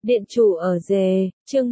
Điện chủ ở rề, chương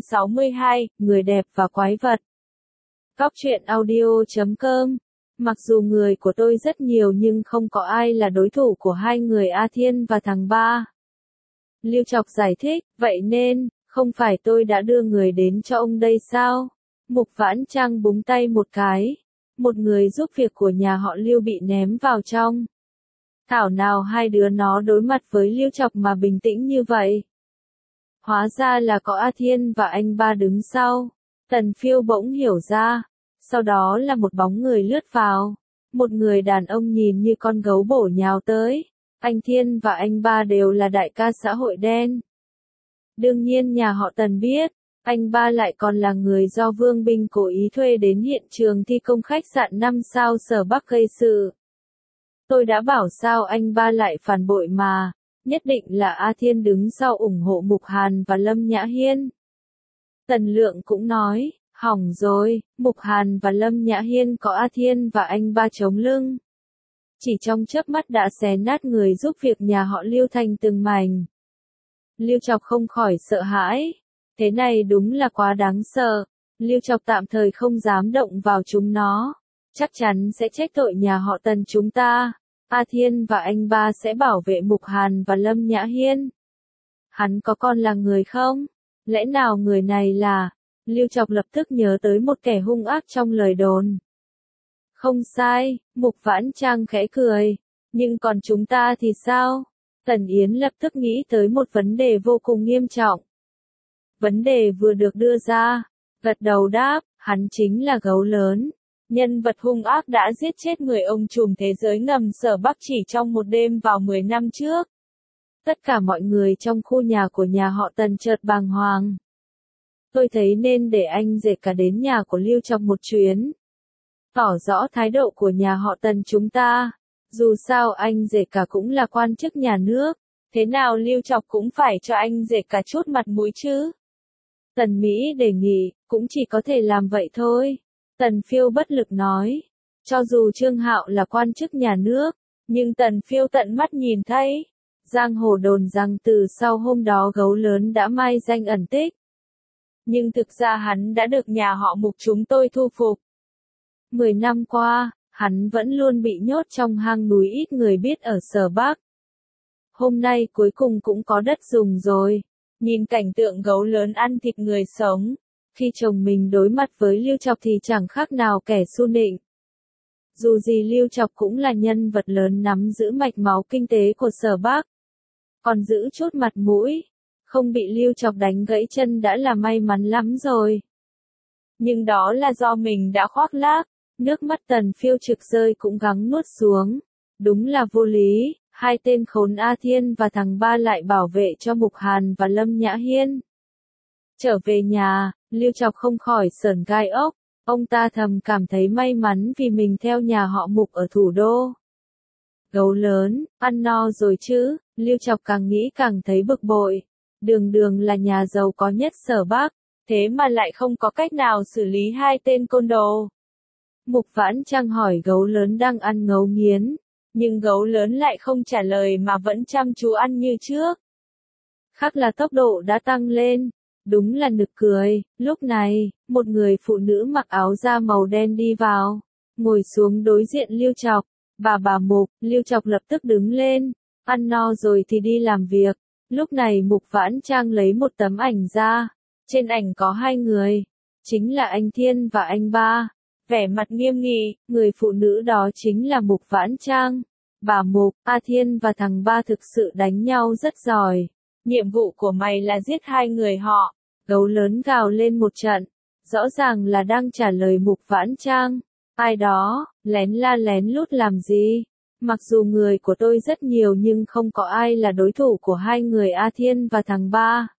162, người đẹp và quái vật. Góc truyện audio.com. Mặc dù người của tôi rất nhiều nhưng không có ai là đối thủ của hai người A Thiên và thằng Ba. Lưu Chọc giải thích, vậy nên, không phải tôi đã đưa người đến cho ông đây sao? Mục Vãn Trang búng tay một cái. Một người giúp việc của nhà họ Lưu bị ném vào trong. Thảo nào hai đứa nó đối mặt với Lưu Chọc mà bình tĩnh như vậy. Hóa ra là có A Thiên và anh Ba đứng sau. Tần Phiêu bỗng hiểu ra. Sau đó là một bóng người lướt vào. Một người đàn ông nhìn như con gấu bổ nhào tới. Anh Thiên và anh Ba đều là đại ca xã hội đen. Đương nhiên nhà họ Tần biết. Anh Ba lại còn là người do Vương Binh cố ý thuê đến hiện trường thi công khách sạn 5 sao Sở Bắc gây sự. Tôi đã bảo sao anh Ba lại phản bội mà. Nhất định là A Thiên đứng sau ủng hộ Mục Hàn và Lâm Nhã Hiên. Tần Lượng cũng nói, hỏng rồi, Mục Hàn và Lâm Nhã Hiên có A Thiên và anh Ba chống lưng. Chỉ trong chớp mắt đã xé nát người giúp việc nhà họ Lưu thành từng mảnh. Lưu Chọc không khỏi sợ hãi. Thế này đúng là quá đáng sợ. Lưu Chọc tạm thời không dám động vào chúng nó. Chắc chắn sẽ trách tội nhà họ Tần chúng ta. A Thiên và anh Ba sẽ bảo vệ Mục Hàn và Lâm Nhã Hiên. Hắn có con là người không? Lẽ nào người này là... Lưu Chọc lập tức nhớ tới một kẻ hung ác trong lời đồn. Không sai, Mục Vãn Trang khẽ cười. Nhưng còn chúng ta thì sao? Tần Yến lập tức nghĩ tới một vấn đề vô cùng nghiêm trọng. Vấn đề vừa được đưa ra. Gật đầu đáp, hắn chính là gấu lớn. Nhân vật hung ác đã giết chết người ông trùm thế giới ngầm Sở Bắc chỉ trong một đêm vào 10 năm trước. Tất cả mọi người trong khu nhà của nhà họ Tần chợt bàng hoàng. Tôi thấy nên để anh rể cả đến nhà của Lưu Chọc một chuyến. Tỏ rõ thái độ của nhà họ Tần chúng ta. Dù sao anh rể cả cũng là quan chức nhà nước. Thế nào Lưu Chọc cũng phải cho anh rể cả chút mặt mũi chứ. Tần Mỹ đề nghị, cũng chỉ có thể làm vậy thôi. Tần Phiêu bất lực nói. Cho dù Trương Hạo là quan chức nhà nước, nhưng Tần Phiêu tận mắt nhìn thấy. Giang hồ đồn rằng từ sau hôm đó gấu lớn đã mai danh ẩn tích. Nhưng thực ra hắn đã được nhà họ Mục chúng tôi thu phục. 10 năm qua, hắn vẫn luôn bị nhốt trong hang núi ít người biết ở Sở Bắc. Hôm nay cuối cùng cũng có đất dùng rồi. Nhìn cảnh tượng gấu lớn ăn thịt người sống. Khi chồng mình đối mặt với Lưu Chọc thì chẳng khác nào kẻ su nịnh. Dù gì Lưu Chọc cũng là nhân vật lớn nắm giữ mạch máu kinh tế của Sở Bắc. Còn giữ chút mặt mũi. Không bị Lưu Chọc đánh gãy chân đã là may mắn lắm rồi. Nhưng đó là do mình đã khoác lác. Nước mắt Tần Phiêu trực rơi cũng gắng nuốt xuống. Đúng là vô lý. Hai tên khốn A Thiên và thằng Ba lại bảo vệ cho Mục Hàn và Lâm Nhã Hiên. Trở về nhà, Lưu Chọc không khỏi sởn gai ốc. Ông ta thầm cảm thấy may mắn vì mình theo nhà họ Mục ở thủ đô. Gấu lớn, ăn no rồi chứ, Lưu Chọc càng nghĩ càng thấy bực bội. Đường đường là nhà giàu có nhất Sở Bắc, thế mà lại không có cách nào xử lý hai tên côn đồ. Mục Vãn Trang hỏi gấu lớn đang ăn ngấu nghiến, nhưng gấu lớn lại không trả lời mà vẫn chăm chú ăn như trước. Khác là tốc độ đã tăng lên. Đúng là nực cười, lúc này, một người phụ nữ mặc áo da màu đen đi vào, ngồi xuống đối diện Lưu Chọc. Bà Mục, Lưu Chọc lập tức đứng lên, ăn no rồi thì đi làm việc. Lúc này Mục Vãn Trang lấy một tấm ảnh ra, trên ảnh có hai người, chính là anh Thiên và anh Ba. Vẻ mặt nghiêm nghị, người phụ nữ đó chính là Mục Vãn Trang. Bà Mục, A Thiên và thằng Ba thực sự đánh nhau rất giỏi. Nhiệm vụ của mày là giết hai người họ. Gấu lớn gào lên một trận. Rõ ràng là đang trả lời Mục Vãn Trang. Ai đó, lén la lén lút làm gì? Mặc dù người của tôi rất nhiều nhưng không có ai là đối thủ của hai người A Thiên và thằng Ba.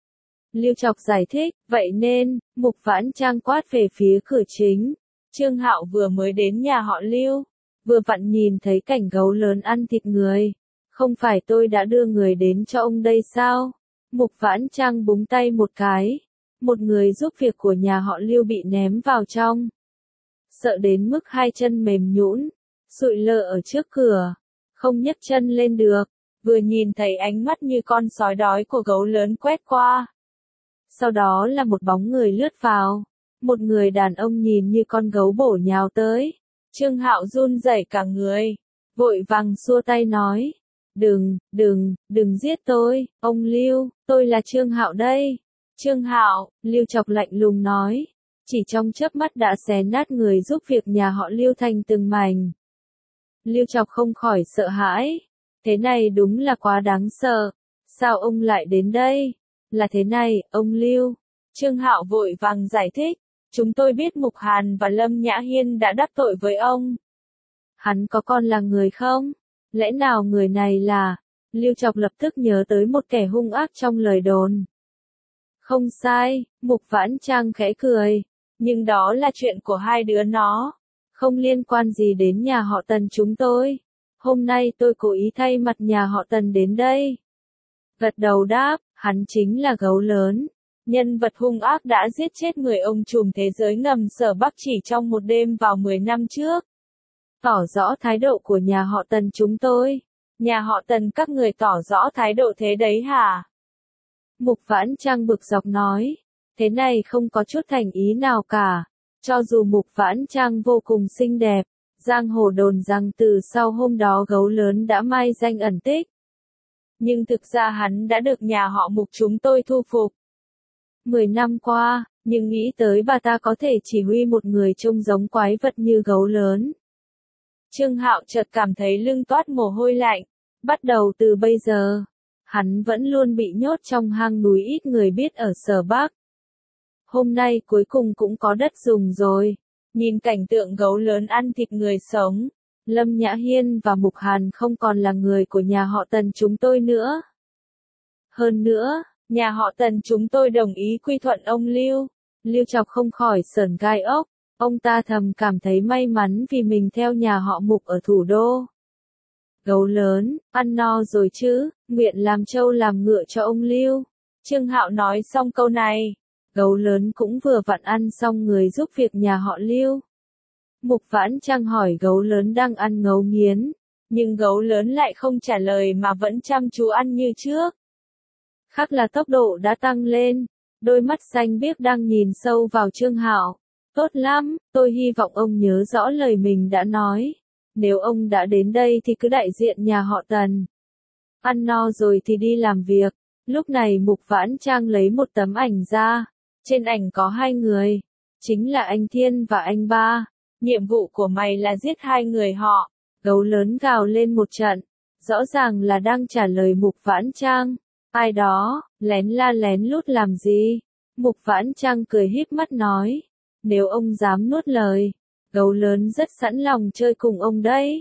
Lưu Chọc giải thích, vậy nên, Mục Vãn Trang quát về phía cửa chính. Trương Hạo vừa mới đến nhà họ Lưu. Vừa vặn nhìn thấy cảnh gấu lớn ăn thịt người. Không phải tôi đã đưa người đến cho ông đây sao? Mục Vãn Trang búng tay một cái. Một người giúp việc của nhà họ Lưu bị ném vào trong. Sợ đến mức hai chân mềm nhũn, sụi lơ ở trước cửa. Không nhấc chân lên được. vừa nhìn thấy ánh mắt như con sói đói của gấu lớn quét qua. Sau đó là một bóng người lướt vào, một người đàn ông nhìn như con gấu bổ nhào tới. Trương Hạo run rẩy cả người, vội vàng xua tay nói, đừng giết tôi, ông Lưu, tôi là Trương Hạo đây. Trương Hạo, Lưu Chọc lạnh lùng nói, chỉ trong chớp mắt đã xé nát người giúp việc nhà họ Lưu thành từng mảnh. Lưu Chọc không khỏi sợ hãi, thế này đúng là quá đáng sợ, sao ông lại đến đây? Là thế này, ông Lưu. Trương Hạo vội vàng giải thích, chúng tôi biết Mục Hàn và Lâm Nhã Hiên đã đắc tội với ông. Hắn có con là người không? Lẽ nào người này là... Lưu Chọc lập tức nhớ tới một kẻ hung ác trong lời đồn. Không sai, Mục Vãn Trang khẽ cười, nhưng đó là chuyện của hai đứa nó, không liên quan gì đến nhà họ Tần chúng tôi. Hôm nay tôi cố ý thay mặt nhà họ Tần đến đây. Gật đầu đáp, hắn chính là gấu lớn, nhân vật hung ác đã giết chết người ông trùm thế giới ngầm Sở Bắc chỉ trong một đêm vào 10 năm trước. Tỏ rõ thái độ của nhà họ Tần chúng tôi. Nhà họ Tần các người tỏ rõ thái độ thế đấy hả? Mục Vãn Trang bực dọc nói, thế này không có chút thành ý nào cả. Cho dù Mục Vãn Trang vô cùng xinh đẹp, giang hồ đồn rằng từ sau hôm đó gấu lớn đã mai danh ẩn tích. Nhưng thực ra hắn đã được nhà họ Mục chúng tôi thu phục. 10 năm qua, nhưng nghĩ tới bà ta có thể chỉ huy một người trông giống quái vật như gấu lớn. Trương Hạo chợt cảm thấy lưng toát mồ hôi lạnh. Bắt đầu từ bây giờ, hắn vẫn luôn bị nhốt trong hang núi ít người biết ở Sở Bắc. Hôm nay cuối cùng cũng có đất dùng rồi. Nhìn cảnh tượng gấu lớn ăn thịt người sống, Lâm Nhã Hiên và Mục Hàn không còn là người của nhà họ Tần chúng tôi nữa. Hơn nữa, nhà họ Tần chúng tôi đồng ý quy thuận ông Lưu. Lưu Chọc không khỏi sởn gai ốc. Ông ta thầm cảm thấy may mắn vì mình theo nhà họ Mục ở thủ đô. Gấu lớn, ăn no rồi chứ, nguyện làm trâu làm ngựa cho ông Lưu. Trương Hạo nói xong câu này, gấu lớn cũng vừa vặn ăn xong người giúp việc nhà họ Lưu. Mục Vãn Trang hỏi gấu lớn đang ăn ngấu nghiến, nhưng gấu lớn lại không trả lời mà vẫn chăm chú ăn như trước. Khác là tốc độ đã tăng lên, đôi mắt xanh biếc đang nhìn sâu vào Trương Hạo. Tốt lắm, tôi hy vọng ông nhớ rõ lời mình đã nói. Nếu ông đã đến đây thì cứ đại diện nhà họ Tần. Ăn no rồi thì đi làm việc. Lúc này Mục Vãn Trang lấy một tấm ảnh ra. Trên ảnh có hai người. Chính là anh Thiên và anh Ba. Nhiệm vụ của mày là giết hai người họ. Gấu lớn gào lên một trận. Rõ ràng là đang trả lời Mục Vãn Trang. Ai đó, lén la lén lút làm gì? Mục Vãn Trang cười híp mắt nói. Nếu ông dám nuốt lời, gấu lớn rất sẵn lòng chơi cùng ông đấy.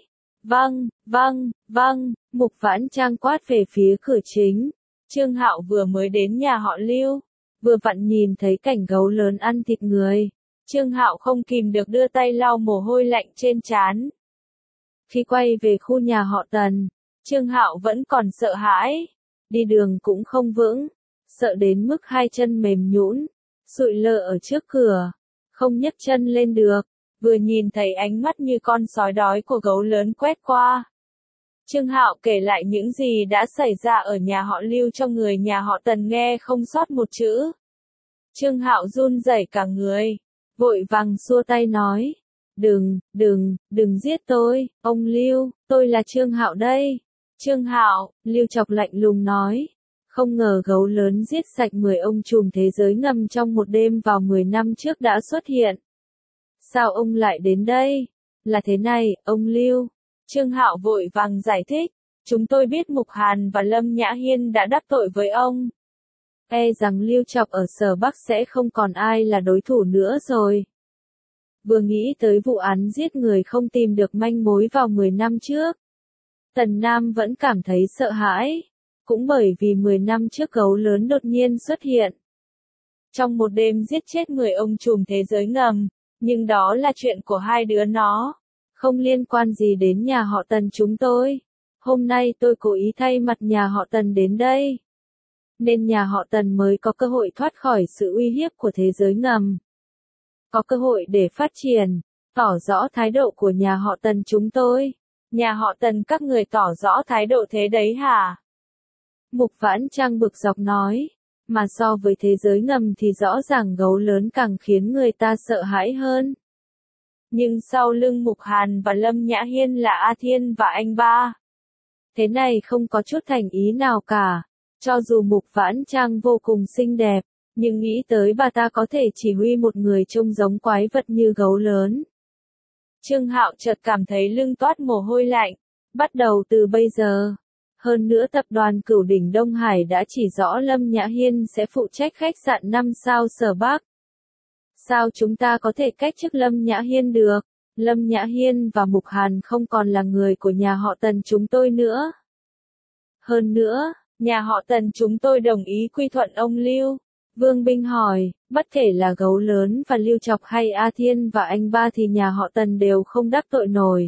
Vâng, Mục Vãn Trang quát về phía cửa chính. Trương Hạo vừa mới đến nhà họ Lưu, vừa vặn nhìn thấy cảnh gấu lớn ăn thịt người. Trương Hạo không kìm được đưa tay lau mồ hôi lạnh trên trán. Khi quay về khu nhà họ Tần, Trương Hạo vẫn còn sợ hãi, đi đường cũng không vững, sợ đến mức hai chân mềm nhũn, sụi lơ ở trước cửa, không nhấc chân lên được. Vừa nhìn thấy ánh mắt như con sói đói của gấu lớn quét qua. Trương Hạo kể lại những gì đã xảy ra ở nhà họ Lưu cho người nhà họ Tần nghe không sót một chữ. Trương Hạo run rẩy cả người, vội vàng xua tay nói, đừng giết tôi, ông Lưu, tôi là Trương Hạo đây. Trương Hạo, Lưu Chọc lạnh lùng nói, không ngờ gấu lớn giết sạch 10 ông trùm thế giới ngầm trong một đêm vào 10 năm trước đã xuất hiện. Sao ông lại đến đây? Là thế này, ông Lưu. Trương Hạo vội vàng giải thích, chúng tôi biết Mục Hàn và Lâm Nhã Hiên đã đắc tội với ông. E rằng Lưu Chọc ở Sở Bắc sẽ không còn ai là đối thủ nữa rồi. Vừa nghĩ tới vụ án giết người không tìm được manh mối vào 10 năm trước, Tần Nam vẫn cảm thấy sợ hãi, cũng bởi vì 10 năm trước gấu lớn đột nhiên xuất hiện. Trong một đêm giết chết 10 ông trùm thế giới ngầm, nhưng đó là chuyện của hai đứa nó, không liên quan gì đến nhà họ Tần chúng tôi. Hôm nay tôi cố ý thay mặt nhà họ Tần đến đây, nên nhà họ Tần mới có cơ hội thoát khỏi sự uy hiếp của thế giới ngầm. Có cơ hội để phát triển, tỏ rõ thái độ của nhà họ Tần chúng tôi. Nhà họ Tần các người tỏ rõ thái độ thế đấy hả? Mục Vãn Trang bực dọc nói. Mà so với thế giới ngầm thì rõ ràng gấu lớn càng khiến người ta sợ hãi hơn. Nhưng sau lưng Mục Hàn và Lâm Nhã Hiên là A Thiên và anh ba. Thế này không có chút thành ý nào cả. Cho dù Mục Vãn Trang vô cùng xinh đẹp, nhưng nghĩ tới bà ta có thể chỉ huy một người trông giống quái vật như gấu lớn. Trương Hạo chợt cảm thấy lưng toát mồ hôi lạnh. Bắt đầu từ bây giờ. Hơn nữa tập đoàn Cửu Đỉnh Đông Hải đã chỉ rõ Lâm Nhã Hiên sẽ phụ trách khách sạn 5 sao Sở Bắc. Sao chúng ta có thể cách chức Lâm Nhã Hiên được? Lâm Nhã Hiên và Mục Hàn không còn là người của nhà họ Tần chúng tôi nữa. Hơn nữa, nhà họ Tần chúng tôi đồng ý quy thuận ông Lưu. Vương Binh hỏi, bất kể là gấu lớn và Lưu Chọc hay A Thiên và anh ba thì nhà họ Tần đều không đắc tội nổi.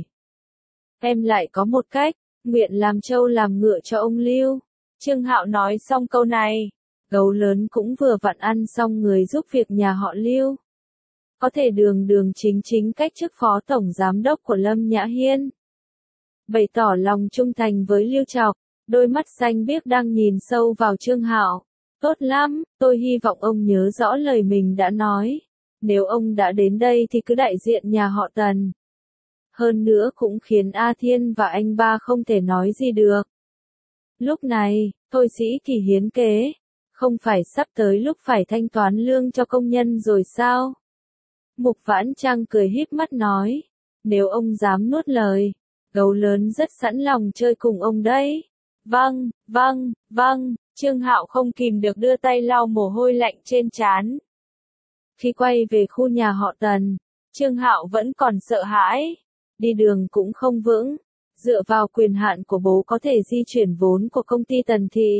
Em lại có một cách, nguyện làm trâu làm ngựa cho ông Lưu. Trương Hạo nói xong câu này, gấu lớn cũng vừa vặn ăn xong người giúp việc nhà họ Lưu. Có thể đường đường chính chính cách chức phó tổng giám đốc của Lâm Nhã Hiên. Bày tỏ lòng trung thành với Lưu Chọc, đôi mắt xanh biếc đang nhìn sâu vào Trương Hạo. Tốt lắm, tôi hy vọng ông nhớ rõ lời mình đã nói. Nếu ông đã đến đây thì cứ đại diện nhà họ Tần. Hơn nữa cũng khiến A Thiên và anh ba không thể nói gì được. Lúc này, Thôi Sĩ Kỳ hiến kế. Không phải sắp tới lúc phải thanh toán lương cho công nhân rồi sao? Mục Vãn Trang cười híp mắt nói. Nếu ông dám nuốt lời, gấu lớn rất sẵn lòng chơi cùng ông đấy. Vâng, vâng, vâng. Trương Hạo không kìm được đưa tay lau mồ hôi lạnh trên trán. Khi quay về khu nhà họ Tần, Trương Hạo vẫn còn sợ hãi. Đi đường cũng không vững. Dựa vào quyền hạn của bố có thể di chuyển vốn của công ty Tần Thị.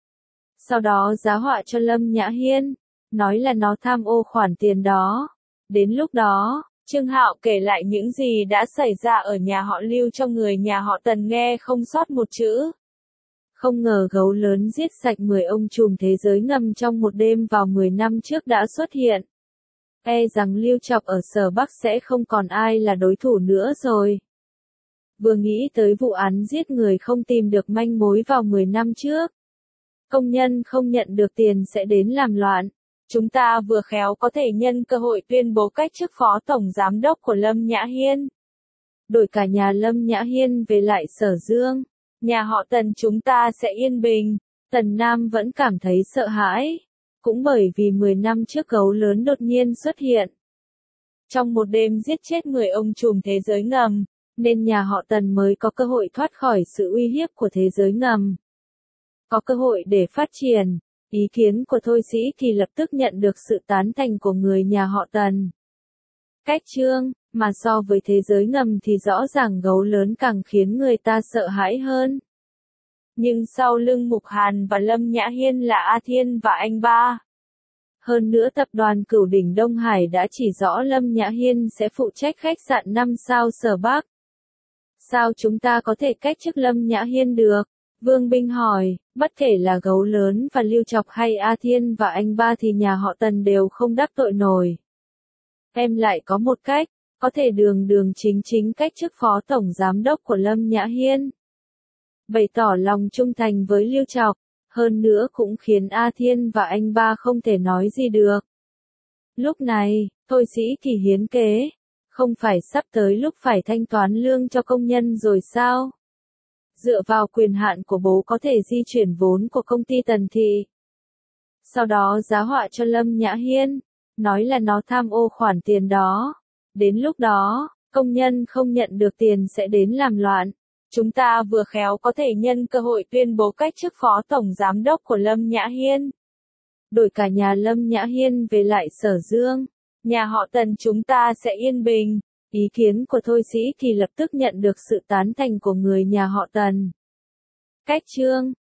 Sau đó giá họa cho Lâm Nhã Hiên. Nói là nó tham ô khoản tiền đó. Đến lúc đó, Trương Hạo kể lại những gì đã xảy ra ở nhà họ Lưu cho người nhà họ Tần nghe không sót một chữ. Không ngờ gấu lớn giết sạch 10 ông trùm thế giới ngầm trong một đêm vào 10 năm trước đã xuất hiện. E rằng Lưu Chọc ở Sở Bắc sẽ không còn ai là đối thủ nữa rồi. Vừa nghĩ tới vụ án giết người không tìm được manh mối vào 10 năm trước. Công nhân không nhận được tiền sẽ đến làm loạn. Chúng ta vừa khéo có thể nhân cơ hội tuyên bố cách chức phó tổng giám đốc của Lâm Nhã Hiên. Đổi cả nhà Lâm Nhã Hiên về lại Sở Dương. Nhà họ Tần chúng ta sẽ yên bình. Tần Nam vẫn cảm thấy sợ hãi. Cũng bởi vì 10 năm trước gấu lớn đột nhiên xuất hiện. Trong một đêm giết chết 10 ông trùm thế giới ngầm, nên nhà họ Tần mới có cơ hội thoát khỏi sự uy hiếp của thế giới ngầm. Có cơ hội để phát triển. Ý kiến của Thôi Sĩ thì lập tức nhận được sự tán thành của người nhà họ Tần. Cách chương, mà so với thế giới ngầm thì rõ ràng gấu lớn càng khiến người ta sợ hãi hơn. Nhưng sau lưng Mục Hàn và Lâm Nhã Hiên là A Thiên và anh ba. Hơn nữa tập đoàn Cửu Đỉnh Đông Hải đã chỉ rõ Lâm Nhã Hiên sẽ phụ trách khách sạn 5 sao Sở Bắc. Sao chúng ta có thể cách chức Lâm Nhã Hiên được? Vương Binh hỏi, bất kể là gấu lớn và Lưu Chọc hay A Thiên và anh ba thì nhà họ Tần đều không đắc tội nổi. Em lại có một cách, có thể đường đường chính chính cách chức phó tổng giám đốc của Lâm Nhã Hiên. Bày tỏ lòng trung thành với Lưu Chọc, hơn nữa cũng khiến A Thiên và anh ba không thể nói gì được. Lúc này, Thôi Sĩ Kỳ hiến kế. Không phải sắp tới lúc phải thanh toán lương cho công nhân rồi sao? Dựa vào quyền hạn của bố có thể di chuyển vốn của công ty Tần Thị. Sau đó giá họa cho Lâm Nhã Hiên. Nói là nó tham ô khoản tiền đó. Đến lúc đó, công nhân không nhận được tiền sẽ đến làm loạn. Chúng ta vừa khéo có thể nhân cơ hội tuyên bố cách chức phó tổng giám đốc của Lâm Nhã Hiên. Đổi cả nhà Lâm Nhã Hiên về lại Sở Dương. Nhà họ Tần chúng ta sẽ yên bình. Ý kiến của Thôi Sĩ thì lập tức nhận được sự tán thành của người nhà họ Tần. Cách chương,